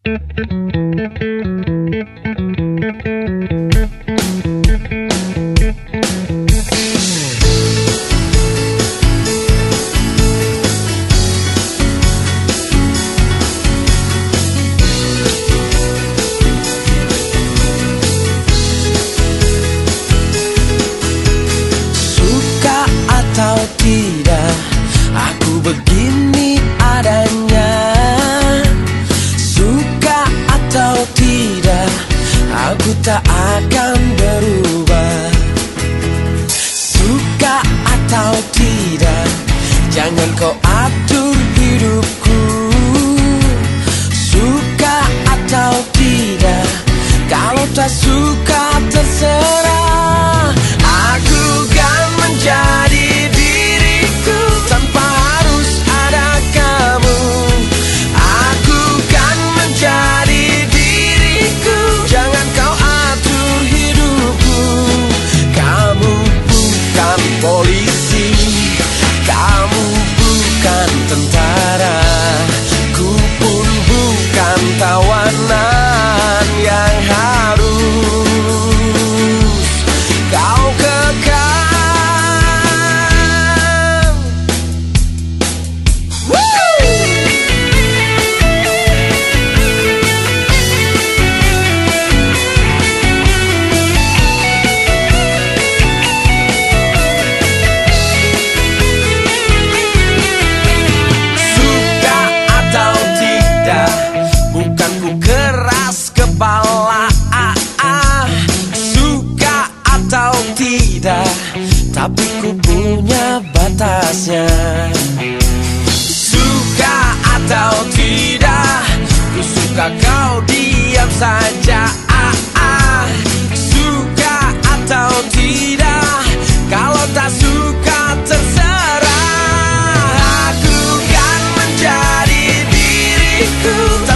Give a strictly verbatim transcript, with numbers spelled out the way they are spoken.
Suka atau tidak, aku begini adanya. Suka atau tidak, aku tak akan berubah. Suka atau tidak, jangan kau atur hidupku. Suka atau tidak, kalau tak suka terserah. Aku kan menjadi diriku tanpa harus ada kamu. Aku kan menjadi diriku, jangan kau atur hidupku. Kamu bukan polisi, kamu bukan tentara, ku pun bukan tawanan yang harus kau kekang. Suka atau tidak, bukan ku keras kepala. ah, ah. Suka atau tidak, tapi ku punya batasnya. Suka atau tidak, ku suka kau diam saja. ah, ah. Suka atau tidak, kalau tak suka terserah. Aku kan menjadi diriku